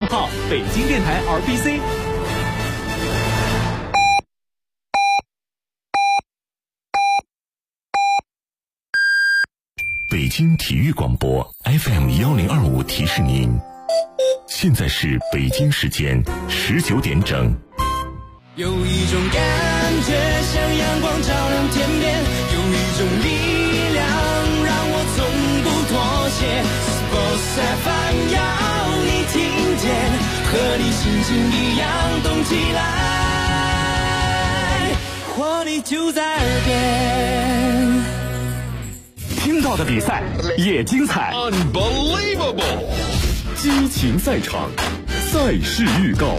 号北京电台 RBC。 北京体育广播 FM1025提示您，现在是北京时间19点整。 有一种感觉像阳光照亮天边，有一种力量让我从不妥协。Sports FM 要你听见，和你心情一样动起来，活力就在耳边。 听到的比赛也精彩 Unbelievable， 激情赛场，赛事预告。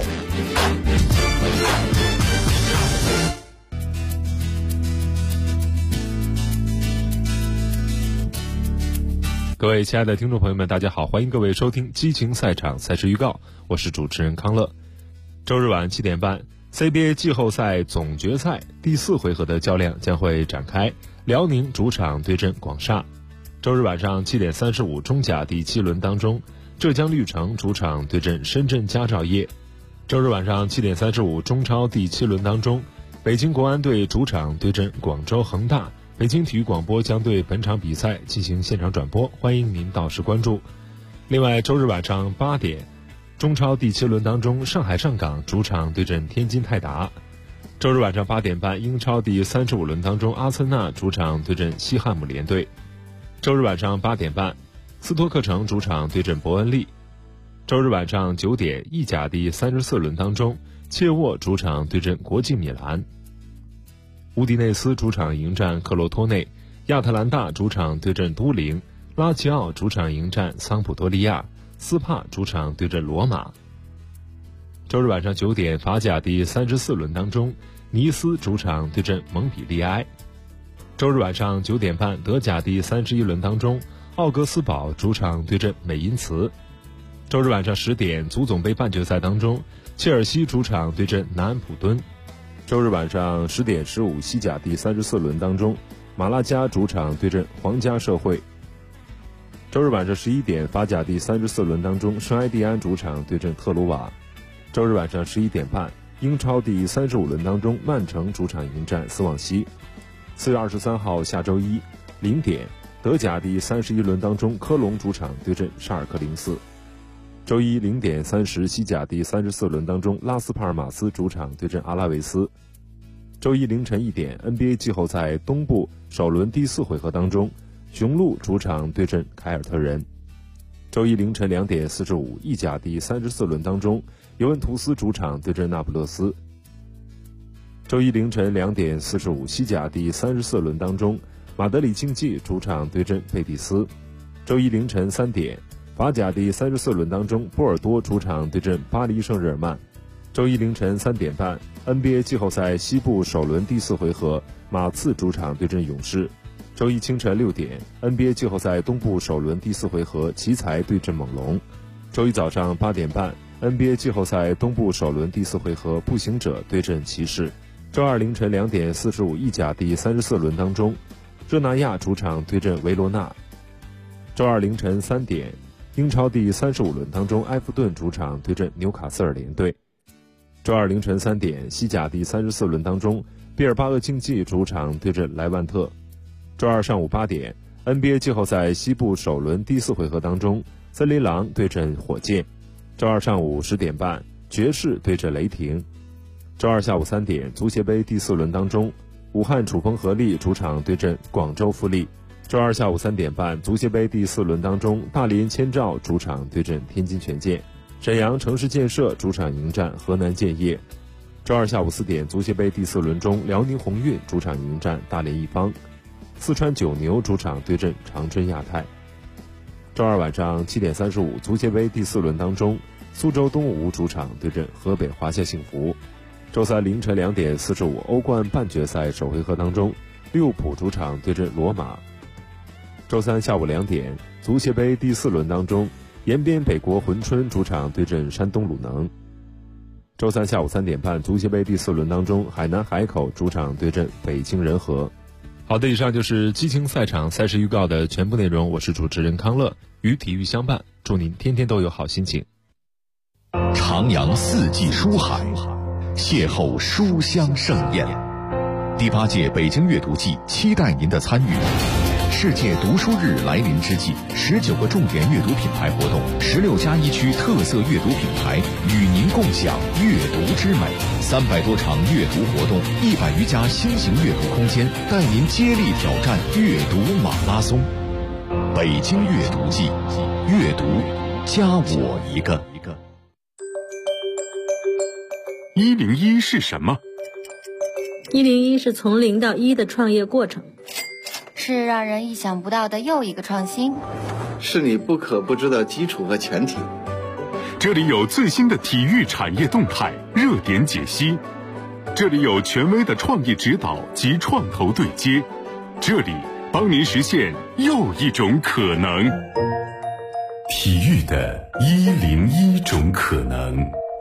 各位亲爱的听众朋友们，大家好，欢迎各位收听激情赛场赛事预告，我是主持人康乐。周日晚7点半 CBA 季后赛总决赛第4回合的较量将会展开，辽宁主场对阵广厦。周日晚上7点35中甲第7轮当中，浙江绿城主场对阵深圳佳兆业。周日晚上7点35中超第7轮当中，北京国安队主场对阵广州恒大。北京体育广播将对本场比赛进行现场转播，欢迎您到时关注。另外，周日晚上8点，中超第7轮当中，上海上港主场对阵天津泰达。周日晚上8点半，英超第35轮当中，阿森纳主场对阵西汉姆联队。周日晚上8点半，斯托克城主场对阵伯恩利。周日晚上9点，意甲第34轮当中，切沃主场对阵国际米兰。乌迪内斯主场迎战克罗托内，亚特兰大主场对阵都灵，拉齐奥主场迎战桑普多利亚，斯帕主场对阵罗马。周日晚上9点，法甲第34轮当中，尼斯主场对阵蒙彼利埃。周日晚上9点半，德甲第31轮当中，奥格斯堡主场对阵美因茨。周日晚上10点，足总杯半决赛当中，切尔西主场对阵南安普敦。周日晚上10点15，西甲第34轮当中，马拉加主场对阵皇家社会。周日晚上11点，法甲第34轮当中，圣埃蒂安主场对阵特鲁瓦。周日晚上11点半，英超第35轮当中，曼城主场迎战斯旺西。4月23号下周一0点，德甲第31轮当中，科隆主场对阵沙尔克04。周一0点30，西甲第34轮当中，拉斯帕尔马斯主场对阵阿拉维斯。周一凌晨1点 ，NBA 季后赛东部首轮第4回合当中，雄鹿主场对阵凯尔特人。周一凌晨2点45，意甲第34轮当中，尤文图斯主场对阵那不勒斯。周一凌晨2点45，西甲第34轮当中，马德里竞技主场对阵贝蒂斯。周一凌晨3点，法甲第34轮当中，波尔多主场对阵巴黎圣日耳曼。周一凌晨3点半 ，NBA 季后赛西部首轮第4回合，马刺主场对阵勇士。周一清晨6点 ，NBA 季后赛东部首轮第4回合，奇才对阵猛龙。周一早上8点半 ，NBA 季后赛东部首轮第4回合，步行者对阵骑士。周二凌晨2点45，意甲第34轮当中，热那亚主场对阵维罗纳。周二凌晨3点，英超第35轮当中，埃弗顿主场对阵纽卡斯尔联队。周二凌晨3点，西甲第34轮当中，毕尔巴鄂竞技主场对阵莱万特。周二上午8点 ，NBA 季后赛西部首轮第4回合当中，森林狼对阵火箭。周二上午10点半，爵士对阵雷霆。周二下午3点，足协杯第4轮当中，武汉楚风合力主场对阵广州富力。周二下午3点半，足协杯第4轮当中，大连千兆主场对阵天津权健。沈阳城市建设主场迎战河南建业。周二下午4点，足协杯第4轮中，辽宁宏运主场迎战大连一方。四川九牛主场对阵长春亚泰。周二晚上7点35，足协杯第4轮当中，苏州东吴主场对阵河北华夏幸福。周三凌晨2点45，欧冠半决赛首回合当中，利物浦主场对阵罗马。周三下午2点，足协杯第4轮当中，延边北国珲春主场对阵山东鲁能。周三下午3点半，足协杯第4轮当中，海南海口主场对阵北京人和。好的，以上就是激情赛场赛事预告的全部内容，我是主持人康乐，与体育相伴，祝您天天都有好心情。 徜徉四季书海，邂逅书香盛宴。第8届北京阅读季期待您的参与。世界读书日来临之际，19个重点阅读品牌活动，16+1区特色阅读品牌与您共享阅读之美，300多场阅读活动，100余家新型阅读空间，带您接力挑战阅读马拉松。北京阅读季，阅读加我一个。 101是什么 ？101是从0到1的创业过程， 是让人意想不到的又一个创新， 是你不可不知的基础和前提。 这里有最新的体育产业动态热点解析，这里有权威的创业指导及创投对接，这里帮您实现又一种可能。 体育的101种可能。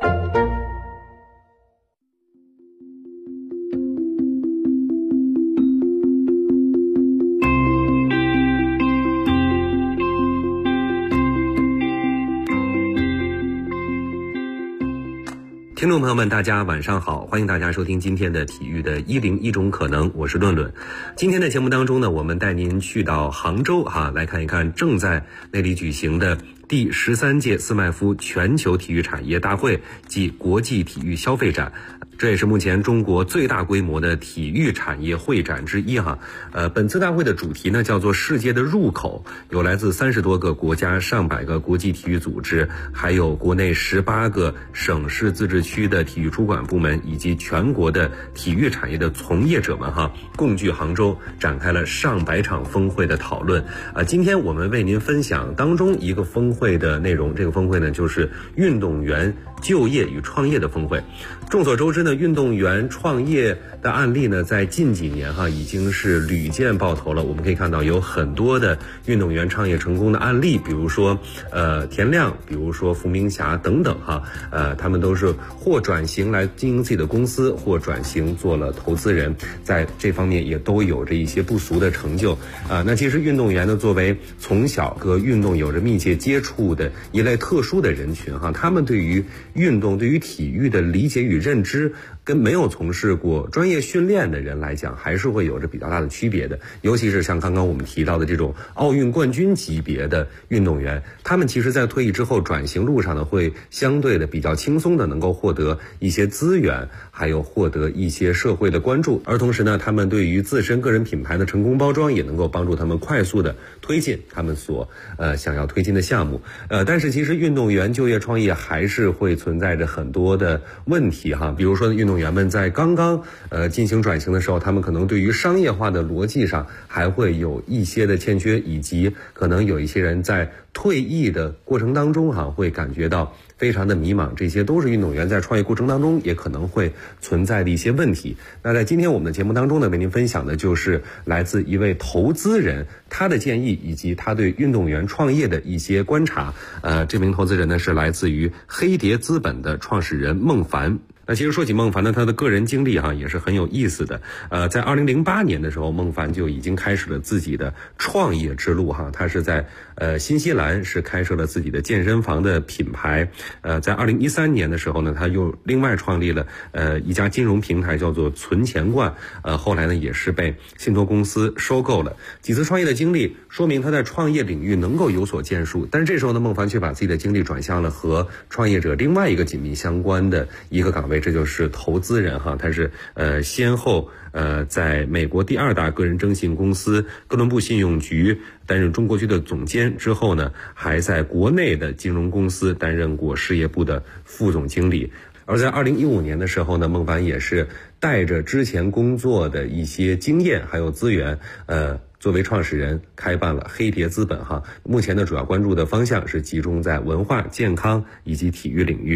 听众朋友们，大家晚上好，欢迎大家收听今天的体育的101种可能，我是论论。今天的节目当中呢，我们带您去到杭州来看一看正在那里举行的第13届斯麦夫全球体育产业大会暨国际体育消费展，这也是目前中国最大规模的体育产业会展之一本次大会的主题呢叫做世界的入口，有来自30多个国家、上百个国际体育组织，还有国内18个省市自治区的体育主管部门，以及全国的体育产业的从业者们共聚杭州，展开了上百场峰会的讨论。今天我们为您分享当中一个峰会的内容，这个峰会呢就是运动员就业与创业的峰会。众所周知呢，运动员创业的案例呢，在近几年已经是屡见爆头了。我们可以看到有很多的运动员创业成功的案例，比如说田亮，比如说伏明霞等等他们都是或转型来经营自己的公司，或转型做了投资人，在这方面也都有着一些不俗的成就那其实运动员呢，作为从小和运动有着密切接触的一类特殊的人群他们对于运动、对于体育的理解与认知，跟没有从事过专业训练的人来讲，还是会有着比较大的区别的。尤其是像刚刚我们提到的这种奥运冠军级别的运动员，他们其实在退役之后转型路上呢，会相对的比较轻松的能够获得一些资源，还有获得一些社会的关注，而同时呢，他们对于自身个人品牌的成功包装，也能够帮助他们快速的推进他们所想要推进的项目。但是其实运动员就业创业还是会存在着很多的问题比如说运动员们在刚刚进行转型的时候，他们可能对于商业化的逻辑上还会有一些的欠缺，以及可能有一些人在退役的过程当中会感觉到非常的迷茫，这些都是运动员在创业过程当中也可能会存在的一些问题。那在今天我们的节目当中呢，为您分享的就是来自一位投资人他的建议，以及他对运动员创业的一些观察。这名投资人呢是来自于黑蝶资本的创始人孟凡。那其实说起孟凡呢，他的个人经历也是很有意思的。在2008年的时候，孟凡就已经开始了自己的创业之路他是在新西兰是开设了自己的健身房的品牌。在2013年的时候呢，他又另外创立了一家金融平台，叫做存钱罐。后来呢也是被信托公司收购了。几次创业的经历说明他在创业领域能够有所建树，但是这时候呢，孟凡却把自己的精力转向了和创业者另外一个紧密相关的一个岗位，这就是投资人他是先后在美国第2大个人征信公司哥伦布信用局担任中国区的总监，之后呢还在国内的金融公司担任过事业部的副总经理。而在2015年的时候呢，孟凡也是带着之前工作的一些经验还有资源作为创始人开办了黑蝶资本目前的主要关注的方向是集中在文化、健康以及体育领域。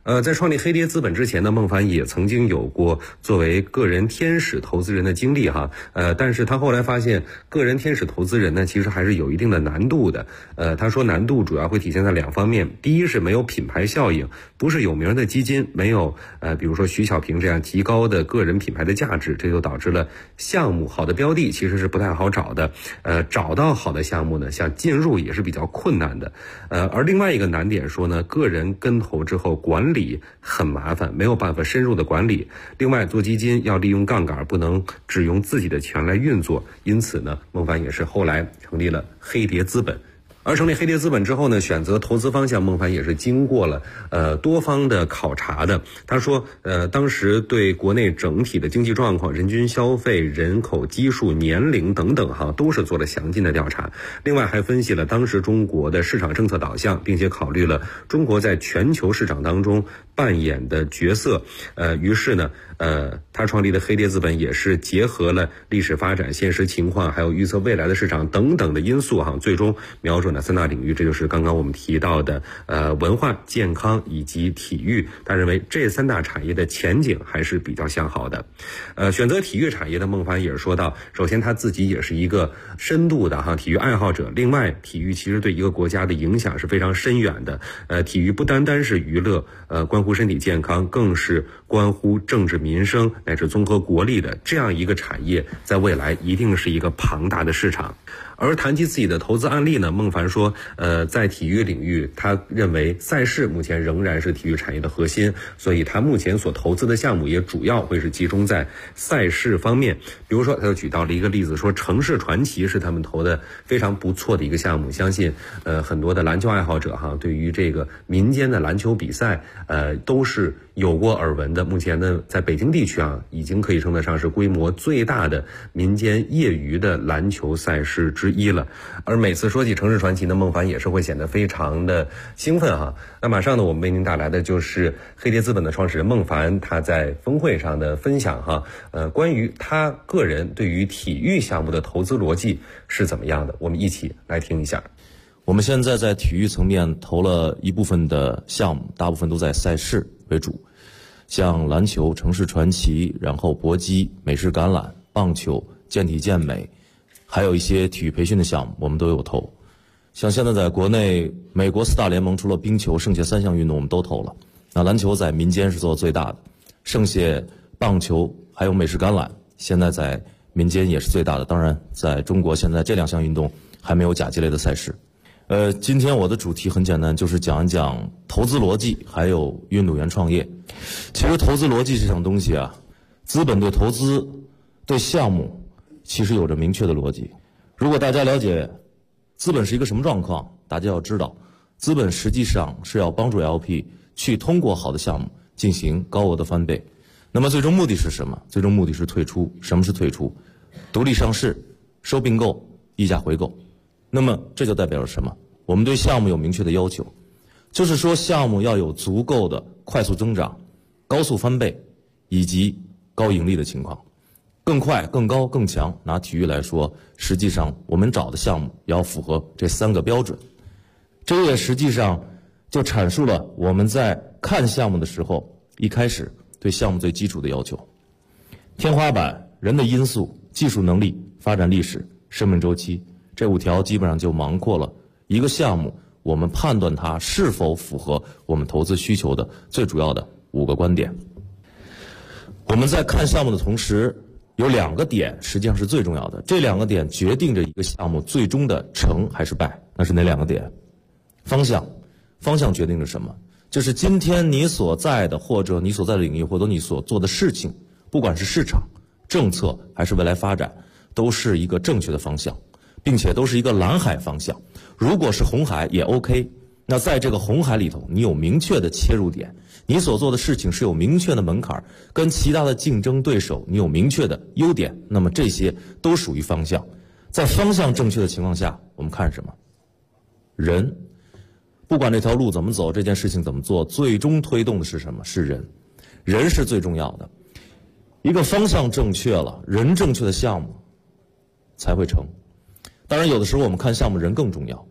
在创立黑蝶资本之前呢，孟凡也曾经有过作为个人天使投资人的经历哈。但是他后来发现，个人天使投资人呢，其实还是有一定的难度的。他说难度主要会体现在2方面，第一是没有品牌效应，不是有名的基金，没有比如说徐小平这样提高的个人品牌的价值，这就导致了项目好的标的其实是不太好找的。找到好的项目呢，想进入也是比较困难的。而另外一个难点说呢，个人跟投之后管理很麻烦，没有办法深入的管理。另外做基金要利用杠杆，不能只用自己的钱来运作，因此呢，孟凡也是后来成立了黑蝶资本。而成立黑蝶资本之后呢，选择投资方向，孟凡也是经过了多方的考察的。他说当时对国内整体的经济状况、人均消费、人口基数、年龄等等都是做了详尽的调查。另外还分析了当时中国的市场政策导向，并且考虑了中国在全球市场当中扮演的角色。于是呢他创立的黑蝶资本也是结合了历史发展、现实情况，还有预测未来的市场等等的因素最终瞄准了3大领域，这就是刚刚我们提到的文化、健康以及体育。他认为这3大产业的前景还是比较向好的。选择体育产业的孟凡也是说到，首先他自己也是一个深度的体育爱好者，另外体育其实对一个国家的影响是非常深远的。体育不单单是娱乐，关乎身体健康，更是关乎政治民生乃至综合国力的这样一个产业，在未来一定是一个庞大的市场。而谈及自己的投资案例呢，孟凡说在体育领域，他认为赛事目前仍然是体育产业的核心，所以他目前所投资的项目也主要会是集中在赛事方面。比如说他就举到了一个例子，说城市传奇是他们投的非常不错的一个项目。相信很多的篮球爱好者对于这个民间的篮球比赛都是有过耳闻的。目前呢，在北京地区已经可以称得上是规模最大的民间业余的篮球赛事之一了。而每次说起城市传奇呢，孟凡也是会显得非常的兴奋那马上呢，我们为您带来的就是黑蝶资本的创始人孟凡他在峰会上的分享关于他个人对于体育项目的投资逻辑是怎么样的，我们一起来听一下。 我们现在在体育层面投了一部分的项目，大部分都在赛事为主，像篮球、城市传奇，然后搏击、美式橄榄、棒球、健体健美，还有一些体育培训的项目我们都有投。像现在在国内美国4大联盟除了冰球，剩下3项运动我们都投了。那篮球在民间是做最大的，剩下棒球还有美式橄榄现在在民间也是最大的。当然在中国现在这2项运动还没有甲级类的赛事。今天我的主题很简单，就是讲一讲投资逻辑还有运动员创业。其实投资逻辑这项东西资本对投资对项目其实有着明确的逻辑。如果大家了解资本是一个什么状况，大家要知道资本实际上是要帮助 LP 去通过好的项目进行高额的翻倍。那么最终目的是什么？最终目的是退出。什么是退出？独立上市、收并购、溢价回购。那么这就代表了什么？我们对项目有明确的要求，就是说项目要有足够的快速增长、高速翻倍以及高盈利的情况。更快、更高、更强，拿体育来说，实际上我们找的项目也要符合这3个标准。这也实际上就阐述了我们在看项目的时候，一开始对项目最基础的要求。天花板、人的因素、技术能力、发展历史、生命周期，这5条基本上就囊括了一个项目我们判断它是否符合我们投资需求的最主要的5个观点。我们在看项目的同时，有2个点实际上是最重要的，这2个点决定着一个项目最终的成还是败。那是哪2个点？方向决定着什么？就是今天你所在的或者你所在的领域或者你所做的事情，不管是市场、政策还是未来发展，都是一个正确的方向，并且都是一个蓝海方向。如果是红海也 OK， 那在这个红海里头，你有明确的切入点，你所做的事情是有明确的门槛，跟其他的竞争对手你有明确的优点，那么这些都属于方向。在方向正确的情况下，我们看什么？人。不管这条路怎么走，这件事情怎么做，最终推动的是什么？是人。人是最重要的。一个方向正确了，人正确的项目才会成。当然有的时候我们看项目人更重要，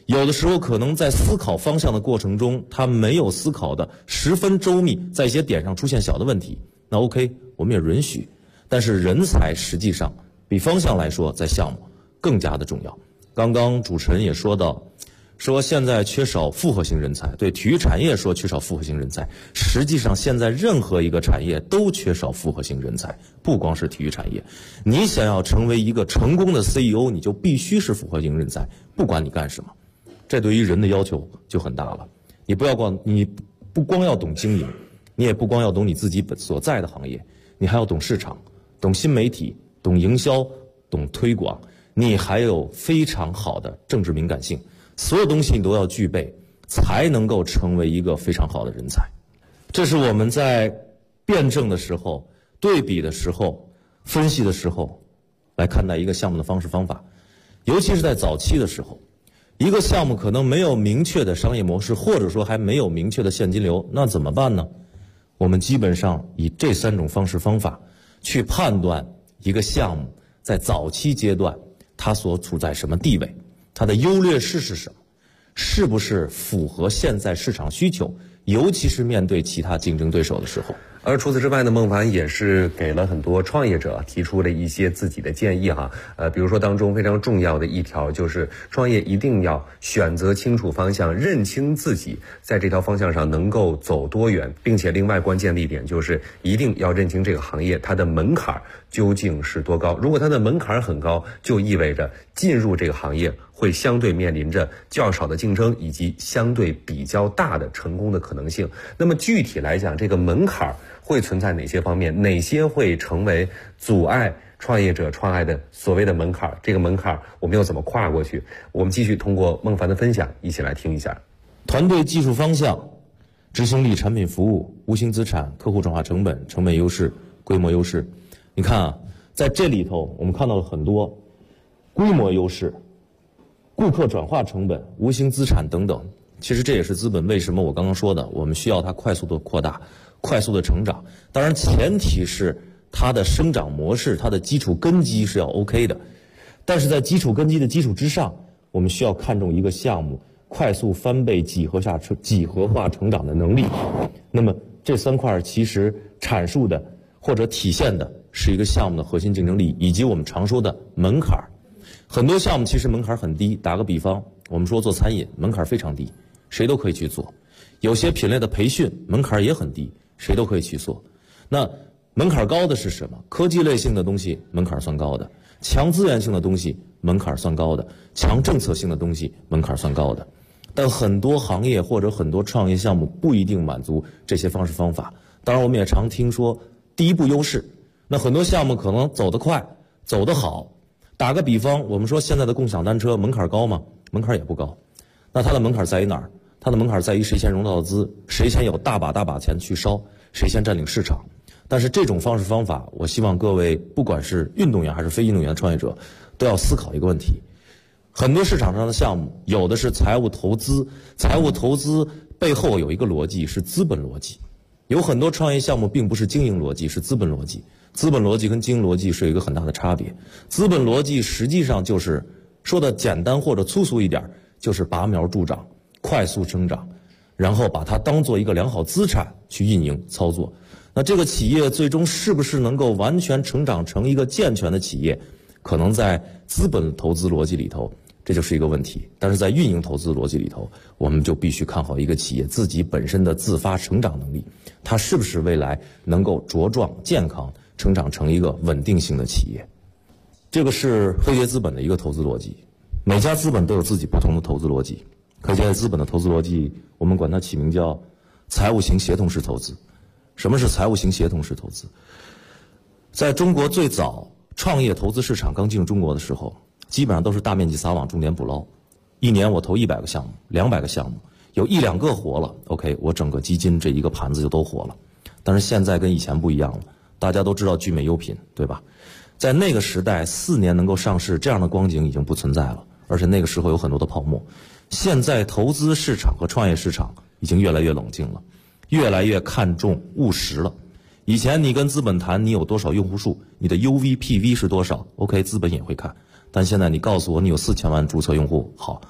有的时候可能在思考方向的过程中，他没有思考的十分周密，在一些点上出现小的问题，那 OK， 我们也允许。但是人才实际上比方向来说，在项目更加的重要。刚刚主持人也说到，说现在缺少复合型人才，对体育产业说缺少复合型人才，实际上现在任何一个产业都缺少复合型人才，不光是体育产业。你想要成为一个成功的 CEO， 你就必须是复合型人才，不管你干什么。这对于人的要求就很大了。你不光要懂经营，你也不光要懂你自己所在的行业，你还要懂市场，懂新媒体，懂营销，懂推广，你还有非常好的政治敏感性，所有东西你都要具备，才能够成为一个非常好的人才。这是我们在辩证的时候、对比的时候、分析的时候来看待一个项目的方式方法。尤其是在早期的时候，一个项目可能没有明确的商业模式，或者说还没有明确的现金流，那怎么办呢？我们基本上以这3种方式方法去判断一个项目在早期阶段它所处在什么地位，它的优劣势是什么，是不是符合现在市场需求，尤其是面对其他竞争对手的时候。 而除此之外呢，孟凡也是给了很多创业者提出了一些自己的建议哈。比如说当中非常重要的一条就是创业一定要选择清楚方向，认清自己在这条方向上能够走多远，并且另外关键的一点就是一定要认清这个行业它的门槛究竟是多高。如果它的门槛很高，就意味着进入这个行业会相对面临着较少的竞争以及相对比较大的成功的可能性。那么具体来讲，这个门槛会存在哪些方面，哪些会成为阻碍创业者创业的所谓的门槛，这个门槛我们又怎么跨过去？我们继续通过孟凡的分享一起来听一下。 团队技术方向、执行力、产品服务、无形资产、客户转化成本、成本优势、规模优势。你看啊，在这里头我们看到了很多规模优势、顾客转化成本、无形资产等等。其实这也是资本为什么我刚刚说的，我们需要它快速的扩大、快速的成长。当然前提是它的生长模式、它的基础根基是要 OK 的。但是在基础根基的基础之上，我们需要看重一个项目快速翻倍几何化成长的能力。那么这3块其实阐述的或者体现的是一个项目的核心竞争力，以及我们常说的门槛。很多项目其实门槛很低，打个比方，我们说做餐饮门槛非常低，谁都可以去做。有些品类的培训门槛也很低，谁都可以去做。那门槛高的是什么？科技类性的东西门槛算高的，强资源性的东西门槛算高的，强政策性的东西门槛算高的。但很多行业或者很多创业项目不一定满足这些方式方法。当然我们也常听说第一步优势，那很多项目可能走得快走得好。打个比方，我们说现在的共享单车门槛高吗？门槛也不高。那它的门槛在于哪儿？它的门槛在于谁先融到资，谁先有大把钱去烧，谁先占领市场。但是这种方式方法，我希望各位不管是运动员还是非运动员的创业者都要思考一个问题。很多市场上的项目有的是财务投资，财务投资背后有一个逻辑是资本逻辑。有很多创业项目并不是经营逻辑，是资本逻辑。资本逻辑跟经营逻辑是有一个很大的差别。资本逻辑实际上就是说的简单或者粗俗一点，就是拔苗助长，快速生长，然后把它当做一个良好资产去运营操作。那这个企业最终是不是能够完全成长成一个健全的企业，可能在资本投资逻辑里头这就是一个问题。但是在运营投资逻辑里头，我们就必须看好一个企业自己本身的自发成长能力，它是不是未来能够茁壮健康成长成一个稳定性的企业。这个是黑蝶资本的一个投资逻辑，每家资本都有自己不同的投资逻辑。可见资本的投资逻辑，我们管它起名叫财务型协同式投资。什么是财务型协同式投资？在中国最早创业投资市场刚进入中国的时候，基本上都是大面积撒网，重点捕捞。一年我投100个项目，200个项目，有1-2个活了 ，OK， 我整个基金这一个盘子就都活了。但是现在跟以前不一样了，大家都知道聚美优品，对吧？在那个时代，4年能够上市这样的光景已经不存在了，而且那个时候有很多的泡沫。现在投资市场和创业市场已经越来越冷静了，越来越看重务实了。以前你跟资本谈你有多少用户数，你的 UV、PV 是多少 ，OK， 资本也会看。但现在你告诉我你有4000万注册用户，好，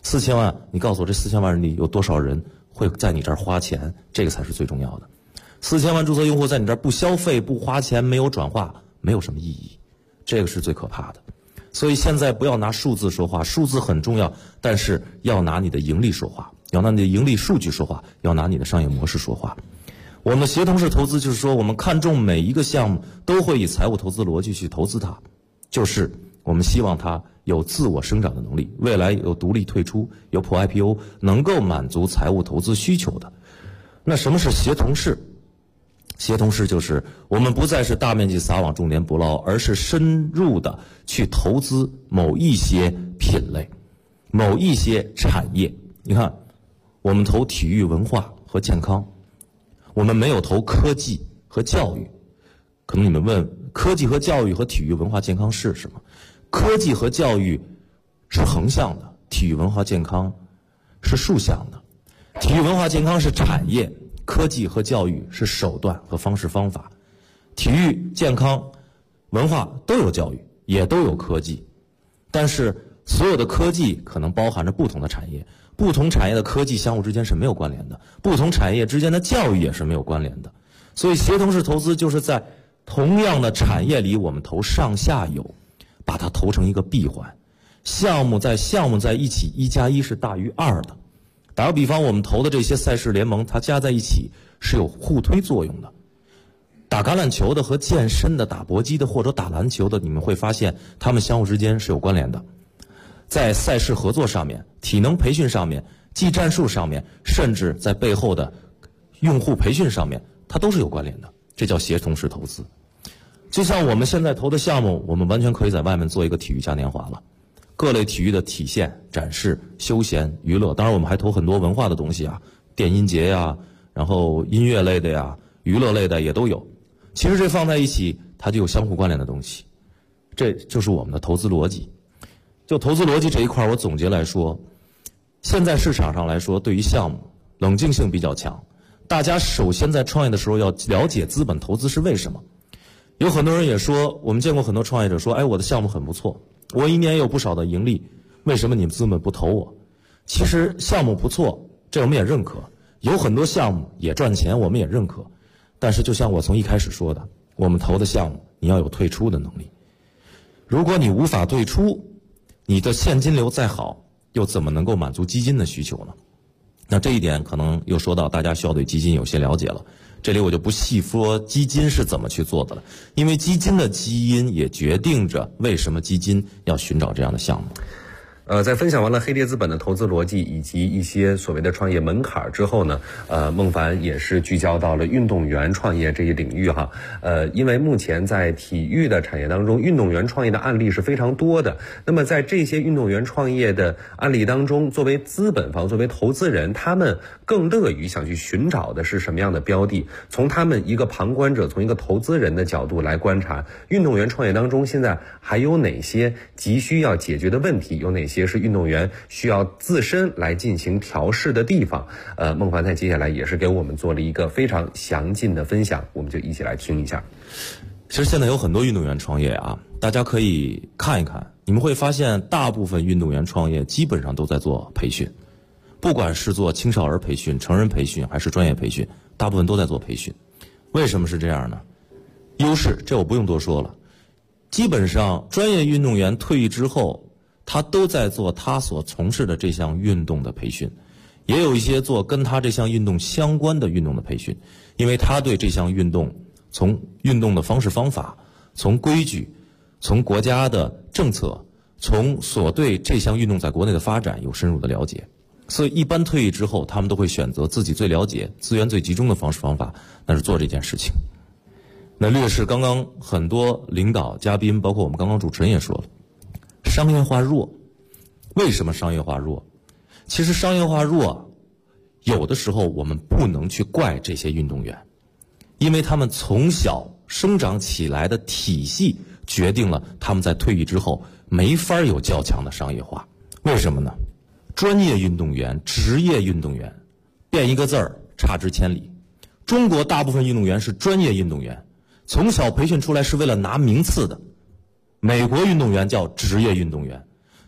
4000万，你告诉我这4000万人里有多少人会在你这儿花钱？这个才是最重要的。4000万注册用户在你这儿不消费、不花钱、没有转化，没有什么意义，这个是最可怕的。所以现在不要拿数字说话，数字很重要，但是要拿你的盈利说话，要拿你的盈利数据说话，要拿你的商业模式说话。我们的协同式投资就是说，我们看重每一个项目都会以财务投资逻辑去投资它，就是我们希望它有自我生长的能力，未来有独立退出，有破 IPO， 能够满足财务投资需求的。那什么是协同式？协同式就是我们不再是大面积撒网重点捕捞，而是深入的去投资某一些品类、某一些产业。你看，我们投体育文化和健康，我们没有投科技和教育。可能你们问，科技和教育和体育文化健康是什么？科技和教育是横向的，体育文化健康是竖向的。体育文化健康是产业，科技和教育是手段和方式方法。体育、健康、文化都有教育，也都有科技，但是所有的科技可能包含着不同的产业，不同产业的科技相互之间是没有关联的，不同产业之间的教育也是没有关联的。所以协同式投资就是在同样的产业里，我们投上下游，把它投成一个闭环，项目在一起，1+1是大于2的。打个比方，我们投的这些赛事联盟，它加在一起是有互推作用的。打橄榄球的和健身的、打搏击的或者打篮球的，你们会发现他们相互之间是有关联的。在赛事合作上面、体能培训上面、技战术上面，甚至在背后的用户培训上面，它都是有关联的。这叫协同式投资。就像我们现在投的项目，我们完全可以在外面做一个体育嘉年华了。各类体育的体现、展示、休闲、娱乐，当然我们还投很多文化的东西啊，电音节呀，然后音乐类的呀，娱乐类的也都有。其实这放在一起，它就有相互关联的东西。这就是我们的投资逻辑。就投资逻辑这一块，我总结来说，现在市场上来说，对于项目冷静性比较强。大家首先在创业的时候要了解资本投资是为什么。有很多人也说，我们见过很多创业者说，哎，我的项目很不错，我一年有不少的盈利，为什么你们资本不投我？其实项目不错，这我们也认可，有很多项目也赚钱，我们也认可。但是就像我从一开始说的，我们投的项目你要有退出的能力。如果你无法退出，你的现金流再好，又怎么能够满足基金的需求呢？那这一点可能又说到大家需要对基金有些了解了。这里我就不细说基金是怎么去做的了，因为基金的基因也决定着为什么基金要寻找这样的项目。 在分享完了黑蝶资本的投资逻辑以及一些所谓的创业门槛之后呢，孟凡也是聚焦到了运动员创业这一领域哈。因为目前在体育的产业当中，运动员创业的案例是非常多的。那么在这些运动员创业的案例当中，作为资本方、作为投资人，他们更乐于想去寻找的是什么样的标的？从他们一个旁观者、从一个投资人的角度来观察，运动员创业当中现在还有哪些急需要解决的问题？有哪些是运动员需要自身来进行调试的地方？孟凡在接下来也是给我们做了一个非常详尽的分享，我们就一起来听一下。 其实现在有很多运动员创业啊，大家可以看一看，你们会发现大部分运动员创业基本上都在做培训，不管是做青少儿培训、成人培训还是专业培训，大部分都在做培训。为什么是这样呢？优势，这我不用多说了。基本上专业运动员退役之后，他都在做他所从事的这项运动的培训，也有一些做跟他这项运动相关的运动的培训，因为他对这项运动从运动的方式方法、从规矩、从国家的政策、从所对这项运动在国内的发展有深入的了解，所以一般退役之后，他们都会选择自己最了解、资源最集中的方式方法，那是做这件事情。那略是刚刚很多领导嘉宾，包括我们刚刚主持人也说了，商业化弱。为什么商业化弱？其实商业化弱，有的时候我们不能去怪这些运动员，因为他们从小生长起来的体系决定了他们在退役之后没法有较强的商业化。为什么呢？专业运动员、职业运动员，变一个字儿差之千里。中国大部分运动员是专业运动员，从小培训出来是为了拿名次的。美国运动员叫职业运动员，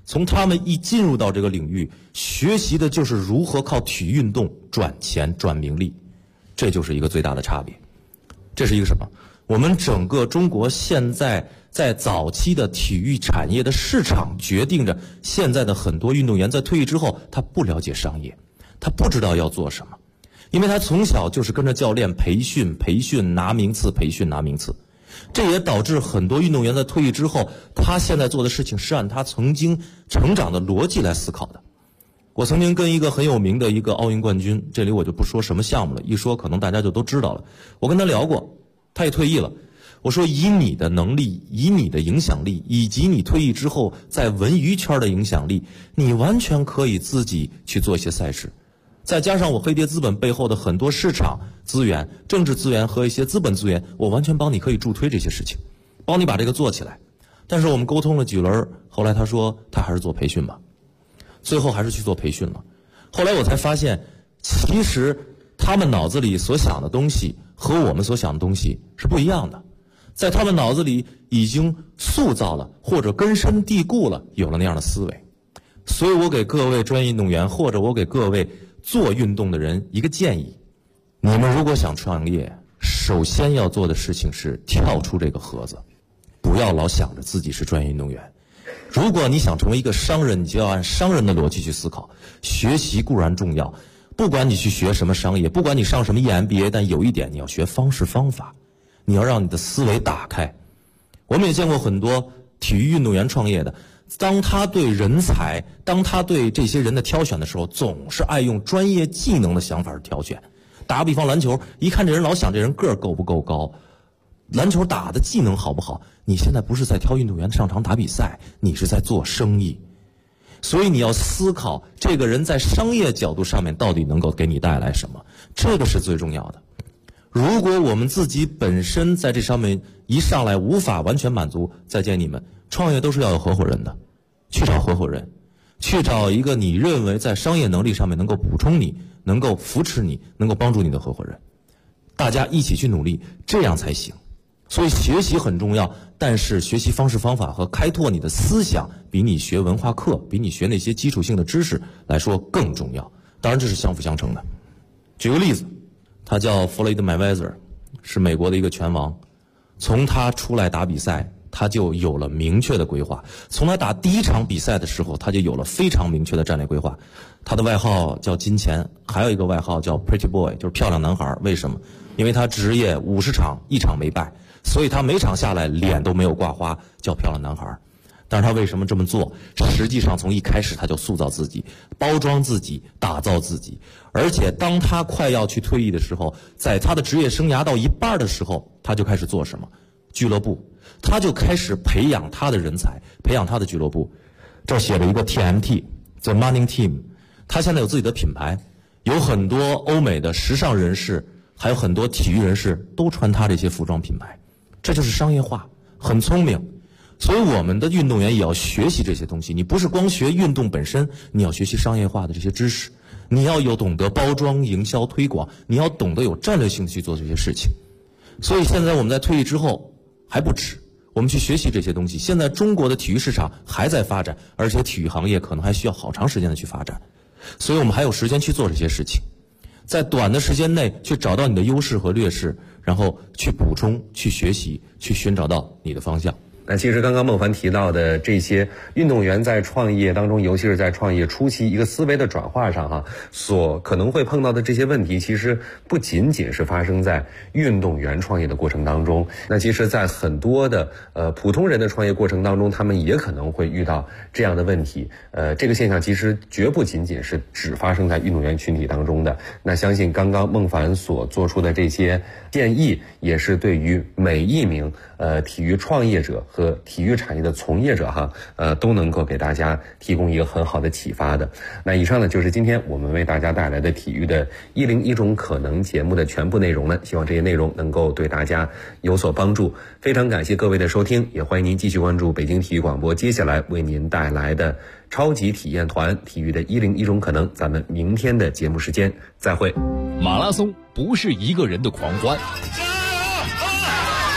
从他们一进入到这个领域，学习的就是如何靠体育运动赚钱赚名利，这就是一个最大的差别。这是一个什么？我们整个中国现在在早期的体育产业的市场决定着现在的很多运动员在退役之后，他不了解商业，他不知道要做什么，因为他从小就是跟着教练培训拿名次，培训拿名次。这也导致很多运动员在退役之后，他现在做的事情是按他曾经成长的逻辑来思考的。我曾经跟一个很有名的一个奥运冠军，这里我就不说什么项目了，一说可能大家就都知道了。我跟他聊过，他也退役了。我说以你的能力，以你的影响力，以及你退役之后在文娱圈的影响力，你完全可以自己去做一些赛事。再加上我黑蝶资本背后的很多市场资源、政治资源和一些资本资源，我完全帮你可以助推这些事情，帮你把这个做起来。但是我们沟通了几轮，后来他说他还是做培训吧，最后还是去做培训了。后来我才发现，其实他们脑子里所想的东西和我们所想的东西是不一样的，在他们脑子里已经塑造了或者根深蒂固了，有了那样的思维。所以我给各位专业运动员，或者我给各位做运动的人一个建议，你们如果想创业，首先要做的事情是跳出这个盒子，不要老想着自己是专业运动员。如果你想成为一个商人，你就要按商人的逻辑去思考。学习固然重要，不管你去学什么商业，不管你上什么 EMBA， 但有一点你要学方式方法，你要让你的思维打开。我们也见过很多体育运动员创业的，当他对人才，当他对这些人的挑选的时候，总是爱用专业技能的想法挑选。打个比方，篮球，一看这人老想这人个儿够不够高，篮球打的技能好不好，你现在不是在挑运动员上场打比赛，你是在做生意。所以你要思考这个人在商业角度上面到底能够给你带来什么，这个是最重要的。如果我们自己本身在这上面一上来无法完全满足，再见你们，创业都是要有合伙人的，去找合伙人，去找一个你认为在商业能力上面能够补充你，能够扶持你，能够帮助你的合伙人，大家一起去努力，这样才行。所以学习很重要，但是学习方式方法和开拓你的思想比你学文化课，比你学那些基础性的知识来说更重要。当然这是相辅相成的。举个例子，他叫弗洛伊德·麦威瑟，是美国的一个拳王。从他出来打比赛，他就有了明确的规划。从他打第一场比赛的时候，他就有了非常明确的战略规划。他的外号叫金钱，还有一个外号叫 Pretty Boy， 就是漂亮男孩。为什么？因为他职业50场1场没败，所以他每场下来脸都没有挂花，叫漂亮男孩。但是他为什么这么做？实际上从一开始他就塑造自己，包装自己，打造自己。而且当他快要去退役的时候，在他的职业生涯到一半的时候，他就开始做什么？俱乐部。他就开始培养他的人才，培养他的俱乐部。这儿写了一个 TMT The Money Team， 他现在有自己的品牌，有很多欧美的时尚人士，还有很多体育人士都穿他这些服装品牌。这就是商业化，很聪明。所以我们的运动员也要学习这些东西，你不是光学运动本身，你要学习商业化的这些知识，你要有懂得包装、营销、推广，你要懂得有战略性的去做这些事情。所以现在我们在退役之后还不止，我们去学习这些东西。现在中国的体育市场还在发展，而且体育行业可能还需要好长时间的去发展，所以我们还有时间去做这些事情，在短的时间内去找到你的优势和劣势，然后去补充、去学习、去寻找到你的方向。 那其实刚刚孟凡提到的这些运动员在创业当中，尤其是在创业初期一个思维的转化上所可能会碰到的这些问题，其实不仅仅是发生在运动员创业的过程当中。那其实在很多的普通人的创业过程当中，他们也可能会遇到这样的问题。这个现象其实绝不仅仅是只发生在运动员群体当中的。那相信刚刚孟凡所做出的这些建议，也是对于每一名体育创业者和体育产业的从业者都能够给大家提供一个很好的启发的。那以上呢就是今天我们为大家带来的体育的101种可能节目的全部内容了，希望这些内容能够对大家有所帮助。非常感谢各位的收听，也欢迎您继续关注北京体育广播接下来为您带来的超级体验团体育的101种可能。咱们明天的节目时间再会。 马拉松不是一个人的狂欢，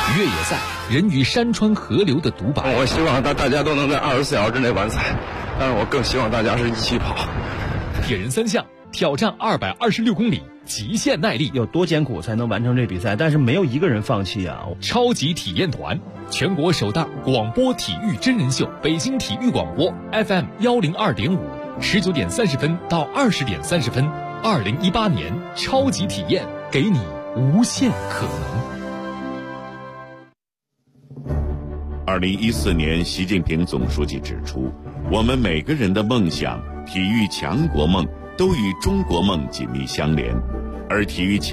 越野赛，人与山川河流的独白。 我希望大家都能在24小时之内完赛，但是我更希望大家是一起跑。 铁人3项挑战226公里，极限耐力， 有多艰苦才能完成这比赛？但是没有一个人放弃啊！ 超级体验团，全国首档广播体育真人秀，北京体育广播 FM 102.5，19点30分到20点30分，2018年超级体验，给你无限可能。 2014年，习近平总书记指出，我们每个人的梦想、体育强国梦都与中国梦紧密相连，而体育强